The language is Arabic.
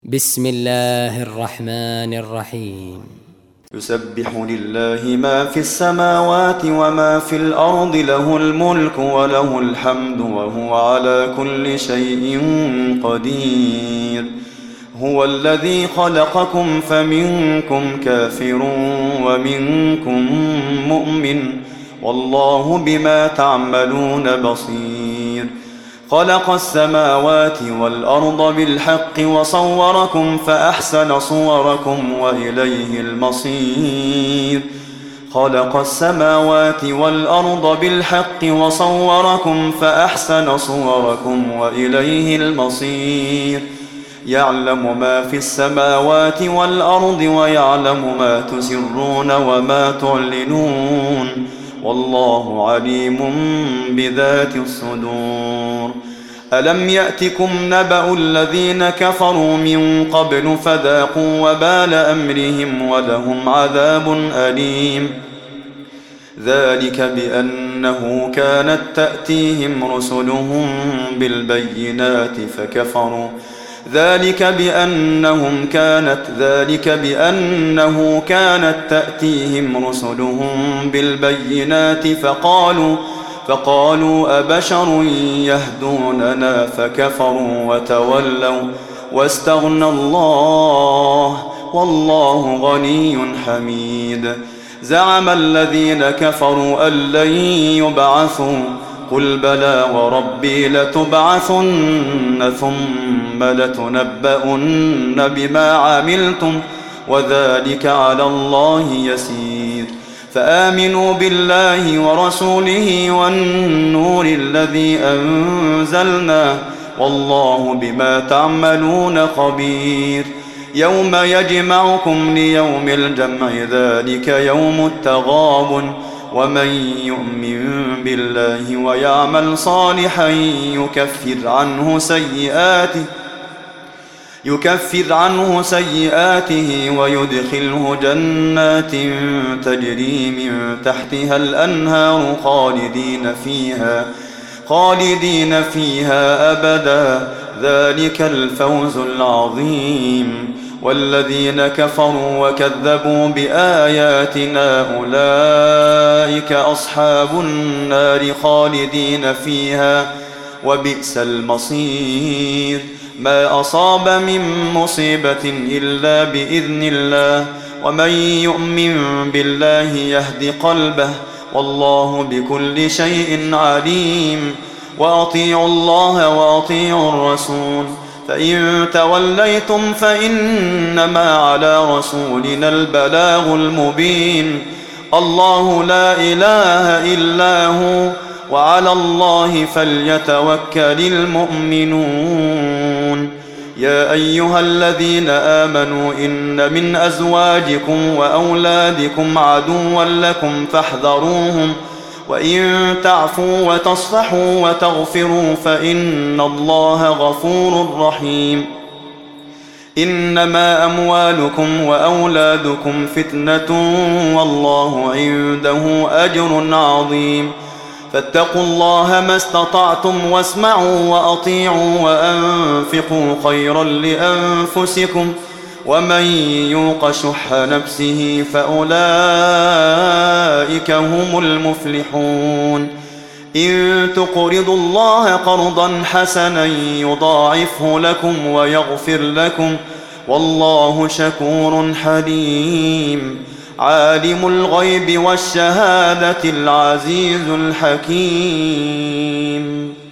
بسم الله الرحمن الرحيم. يسبح لله ما في السماوات وما في الأرض، له الملك وله الحمد وهو على كل شيء قدير. هو الذي خلقكم فمنكم كافر ومنكم مؤمن، والله بما تعملون بصير. خلق السماوات والأرض بالحق وصوركم فأحسن صوركم وإليه المصير. خلق السماوات والأرض بالحق وصوركم فأحسن صوركم وإليه المصير. يعلم ما في السماوات والأرض ويعلم ما تسرون وما تعلنون، والله عليم بذات الصدور. ألم يأتكم نبأ الذين كفروا من قبل فذاقوا وبال أمرهم ولهم عذاب أليم. ذلك بأنه كانت تأتيهم رسلهم بالبينات فكفروا. ذلك بأنه كانت تأتيهم رسلهم بالبينات فقالوا أبشر يهدوننا فكفروا وتولوا واستغنى الله، والله غني حميد. زعم الذين كفروا أن لن يبعثوا، قل بلى وربي لتبعثن ثم لتنبؤن بما عملتم وذلك على الله يسير. فآمنوا بالله ورسوله والنور الذي أنزلنا، والله بما تعملون خبير. يوم يجمعكم ليوم الجمع دلك يوم التغابن، ومن يؤمن بالله ويعمل صالحا يكفر عنه سيئاته ويدخله جنات تجري من تحتها الأنهار خالدين فيها أبدا، ذلك الفوز العظيم. والذين كفروا وكذبوا بآياتنا أولئك أصحاب النار خالدين فيها وبئس المصير. ما أصاب من مصيبة إلا بإذن الله، ومن يؤمن بالله يهد قلبه، والله بكل شيء عليم. وأطيعوا الله وأطيعوا الرسول، فإن توليتم فإنما على رسولنا البلاغ المبين. الله لا إله إلا هو، وعلى الله فليتوكل المؤمنون. يا أيها الذين آمنوا إن من أزواجكم وأولادكم عدوا لكم فاحذروهم، وإن تعفوا وتصفحوا وتغفروا فإن الله غفور رحيم. إنما أموالكم وأولادكم فتنة، والله عنده أجر عظيم. فاتقوا الله ما استطعتم واسمعوا وأطيعوا وأنفقوا خيرا لأنفسكم، ومن يوق شح نفسه فأولئك هم المفلحون. إن تقرضوا الله قرضا حسنا يضاعفه لكم ويغفر لكم، والله شكور حليم. عالم الغيب والشهادة العزيز الحكيم.